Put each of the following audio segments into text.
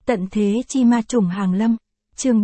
Tận thế chi ma trùng hàng lâm, chương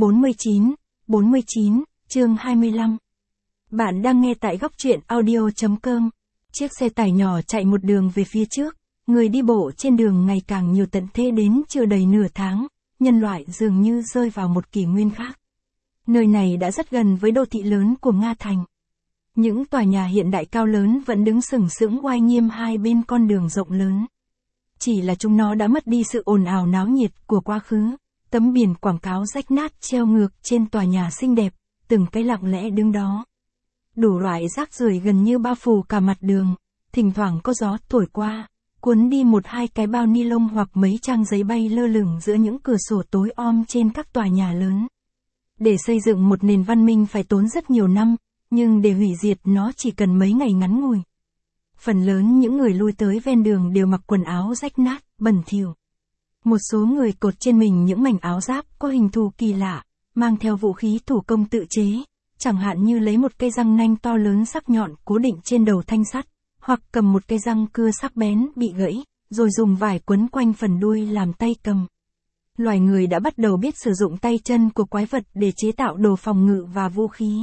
49, chương 25. Bạn đang nghe tại góc truyện audio.com. Chiếc xe tải nhỏ chạy một đường về phía trước, người đi bộ trên đường ngày càng nhiều. Tận thế đến chưa đầy nửa tháng, nhân loại dường như rơi vào một kỷ nguyên khác. Nơi này đã rất gần với đô thị lớn của Nga Thành. Những tòa nhà hiện đại cao lớn vẫn đứng sừng sững oai nghiêm hai bên con đường rộng lớn. Chỉ là chúng nó đã mất đi sự ồn ào náo nhiệt của quá khứ, tấm biển quảng cáo rách nát treo ngược trên tòa nhà xinh đẹp, từng cái lặng lẽ đứng đó. Đủ loại rác rưởi gần như bao phủ cả mặt đường, thỉnh thoảng có gió thổi qua, cuốn đi một hai cái bao ni lông hoặc mấy trang giấy bay lơ lửng giữa những cửa sổ tối om trên các tòa nhà lớn. Để xây dựng một nền văn minh phải tốn rất nhiều năm, nhưng để hủy diệt nó chỉ cần mấy ngày ngắn ngủi. Phần lớn những người lui tới ven đường đều mặc quần áo rách nát, bẩn thỉu. Một số người cột trên mình những mảnh áo giáp có hình thù kỳ lạ, mang theo vũ khí thủ công tự chế, chẳng hạn như lấy một cây răng nanh to lớn sắc nhọn cố định trên đầu thanh sắt, hoặc cầm một cây răng cưa sắc bén bị gãy, rồi dùng vải quấn quanh phần đuôi làm tay cầm. Loài người đã bắt đầu biết sử dụng tay chân của quái vật để chế tạo đồ phòng ngự và vũ khí.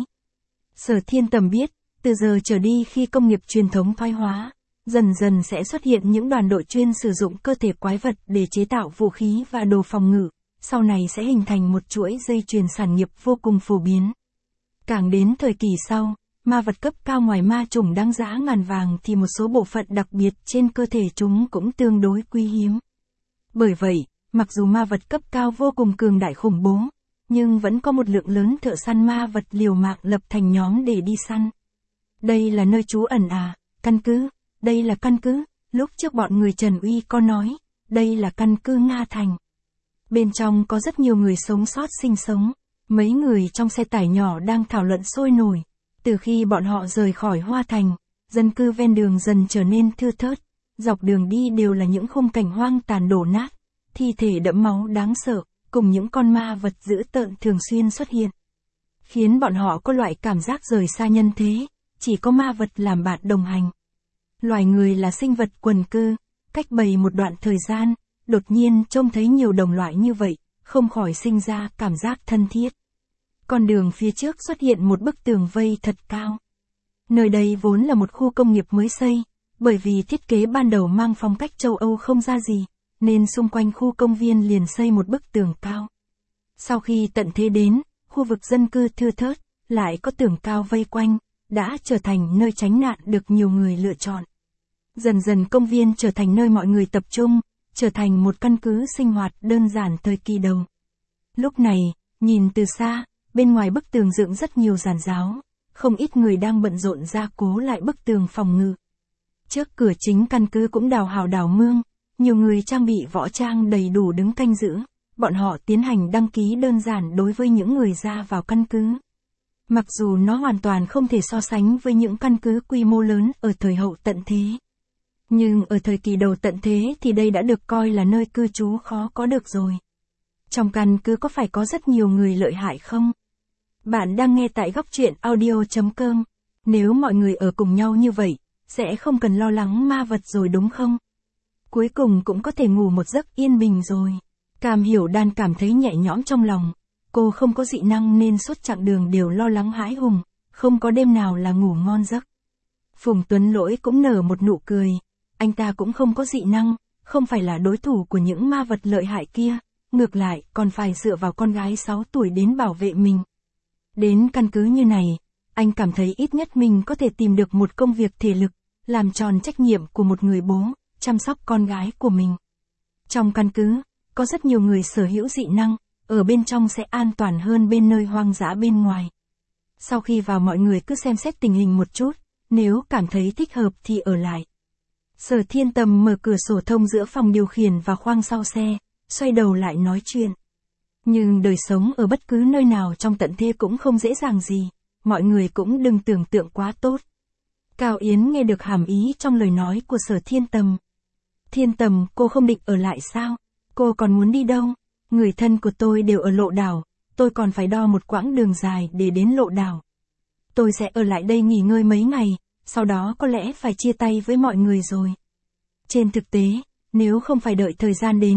Sở Thiên Tầm biết, từ giờ trở đi khi công nghiệp truyền thống thoái hóa, dần dần sẽ xuất hiện những đoàn đội chuyên sử dụng cơ thể quái vật để chế tạo vũ khí và đồ phòng ngự, sau này sẽ hình thành một chuỗi dây chuyền sản nghiệp vô cùng phổ biến. Càng đến thời kỳ sau, ma vật cấp cao ngoài ma chủng đáng giá ngàn vàng thì một số bộ phận đặc biệt trên cơ thể chúng cũng tương đối quý hiếm. Bởi vậy, mặc dù ma vật cấp cao vô cùng cường đại khủng bố, nhưng vẫn có một lượng lớn thợ săn ma vật liều mạng lập thành nhóm để đi săn. Đây là nơi trú ẩn à, căn cứ, đây là căn cứ, lúc trước bọn người Trần Uy có nói, đây là căn cứ Nga Thành. Bên trong có rất nhiều người sống sót sinh sống, mấy người trong xe tải nhỏ đang thảo luận sôi nổi. Từ khi bọn họ rời khỏi Hoa Thành, dân cư ven đường dần trở nên thưa thớt, dọc đường đi đều là những khung cảnh hoang tàn đổ nát, thi thể đẫm máu đáng sợ, cùng những con ma vật dữ tợn thường xuyên xuất hiện. Khiến bọn họ có loại cảm giác rời xa nhân thế, chỉ có ma vật làm bạn đồng hành. Loài người là sinh vật quần cư, cách bầy một đoạn thời gian, đột nhiên trông thấy nhiều đồng loại như vậy, không khỏi sinh ra cảm giác thân thiết. Con đường phía trước xuất hiện một bức tường vây thật cao. Nơi đây vốn là một khu công nghiệp mới xây, bởi vì thiết kế ban đầu mang phong cách châu Âu không ra gì, nên xung quanh khu công viên liền xây một bức tường cao. Sau khi tận thế đến, khu vực dân cư thưa thớt, lại có tường cao vây quanh, đã trở thành nơi tránh nạn được nhiều người lựa chọn. Dần dần công viên trở thành nơi mọi người tập trung, trở thành một căn cứ sinh hoạt đơn giản thời kỳ đầu. Lúc này, nhìn từ xa, bên ngoài bức tường dựng rất nhiều giàn giáo, không ít người đang bận rộn gia cố lại bức tường phòng ngự. Trước cửa chính căn cứ cũng đào hào đào mương, nhiều người trang bị võ trang đầy đủ đứng canh giữ, bọn họ tiến hành đăng ký đơn giản đối với những người ra vào căn cứ. Mặc dù nó hoàn toàn không thể so sánh với những căn cứ quy mô lớn ở thời hậu tận thế. Nhưng ở thời kỳ đầu tận thế thì đây đã được coi là nơi cư trú khó có được rồi. Trong căn cứ có phải có rất nhiều người lợi hại không? Bạn đang nghe tại góc truyện audio.com. Nếu mọi người ở cùng nhau như vậy, sẽ không cần lo lắng ma vật rồi đúng không? Cuối cùng cũng có thể ngủ một giấc yên bình rồi. Cam Hiểu Đan cảm thấy nhẹ nhõm trong lòng. Cô không có dị năng nên suốt chặng đường đều lo lắng hãi hùng, không có đêm nào là ngủ ngon giấc. Phùng Tuấn Lỗi cũng nở một nụ cười. Anh ta cũng không có dị năng, không phải là đối thủ của những ma vật lợi hại kia, ngược lại còn phải dựa vào con gái 6 tuổi đến bảo vệ mình. Đến căn cứ như này, anh cảm thấy ít nhất mình có thể tìm được một công việc thể lực, làm tròn trách nhiệm của một người bố, chăm sóc con gái của mình. Trong căn cứ, có rất nhiều người sở hữu dị năng, ở bên trong sẽ an toàn hơn bên nơi hoang dã bên ngoài. Sau khi vào mọi người cứ xem xét tình hình một chút, nếu cảm thấy thích hợp thì ở lại. Sở Thiên Tầm mở cửa sổ thông giữa phòng điều khiển và khoang sau xe, xoay đầu lại nói chuyện. Nhưng đời sống ở bất cứ nơi nào trong tận thế cũng không dễ dàng gì, mọi người cũng đừng tưởng tượng quá tốt. Cao Yến nghe được hàm ý trong lời nói của Sở Thiên Tầm. Thiên Tầm, cô không định ở lại sao? Cô còn muốn đi đâu? Người thân của tôi đều ở Lộ Đảo, tôi còn phải đo một quãng đường dài để đến Lộ Đảo. Tôi sẽ ở lại đây nghỉ ngơi mấy ngày, sau đó có lẽ phải chia tay với mọi người rồi. Trên thực tế, nếu không phải đợi thời gian đến,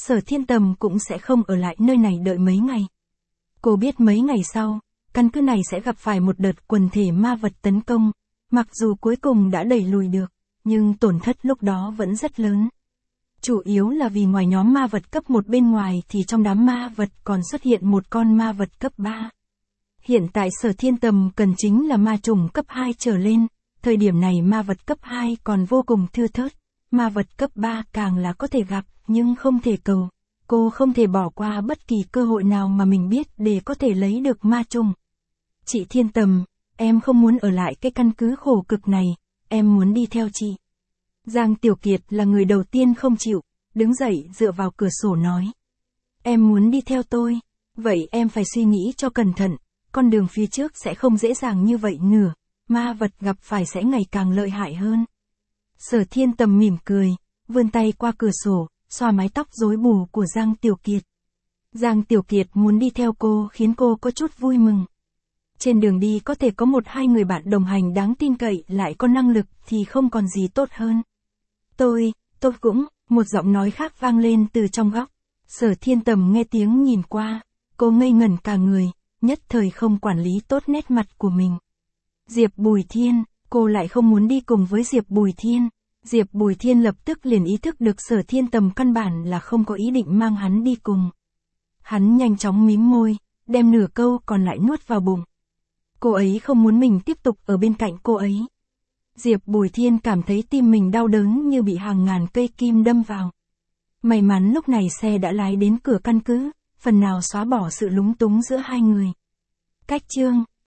Sở Thiên Tầm cũng sẽ không ở lại nơi này đợi mấy ngày. Cô biết mấy ngày sau, căn cứ này sẽ gặp phải một đợt quần thể ma vật tấn công, mặc dù cuối cùng đã đẩy lùi được, nhưng tổn thất lúc đó vẫn rất lớn. Chủ yếu là vì ngoài nhóm ma vật cấp 1 bên ngoài thì trong đám ma vật còn xuất hiện một con ma vật cấp 3. Hiện tại Sở Thiên Tầm cần chính là ma trùng cấp 2 trở lên, thời điểm này ma vật cấp 2 còn vô cùng thưa thớt, ma vật cấp 3 càng là có thể gặp, nhưng không thể cầu. Cô không thể bỏ qua bất kỳ cơ hội nào mà mình biết để có thể lấy được ma trùng. Chị Thiên Tầm, em không muốn ở lại cái căn cứ khổ cực này, em muốn đi theo chị. Giang Tiểu Kiệt là người đầu tiên không chịu, đứng dậy dựa vào cửa sổ nói. Em muốn đi theo tôi, vậy em phải suy nghĩ cho cẩn thận, con đường phía trước sẽ không dễ dàng như vậy nữa, ma vật gặp phải sẽ ngày càng lợi hại hơn. Sở Thiên Tầm mỉm cười, vươn tay qua cửa sổ, xoa mái tóc rối bù của Giang Tiểu Kiệt. Giang Tiểu Kiệt muốn đi theo cô khiến cô có chút vui mừng. Trên đường đi có thể có 1-2 người bạn đồng hành đáng tin cậy lại có năng lực thì không còn gì tốt hơn. Tôi cũng, một giọng nói khác vang lên từ trong góc. Sở Thiên Tầm nghe tiếng nhìn qua, cô ngây ngẩn cả người, nhất thời không quản lý tốt nét mặt của mình. Diệp Bùi Thiên, cô lại không muốn đi cùng với Diệp Bùi Thiên. Diệp Bùi Thiên lập tức liền ý thức được Sở Thiên Tầm căn bản là không có ý định mang hắn đi cùng. Hắn nhanh chóng mím môi, đem nửa câu còn lại nuốt vào bụng. Cô ấy không muốn mình tiếp tục ở bên cạnh cô ấy. Diệp Bùi Thiên cảm thấy tim mình đau đớn như bị hàng ngàn cây kim đâm vào. May mắn lúc này xe đã lái đến cửa căn cứ, phần nào xóa bỏ sự lúng túng giữa hai người. Cách chương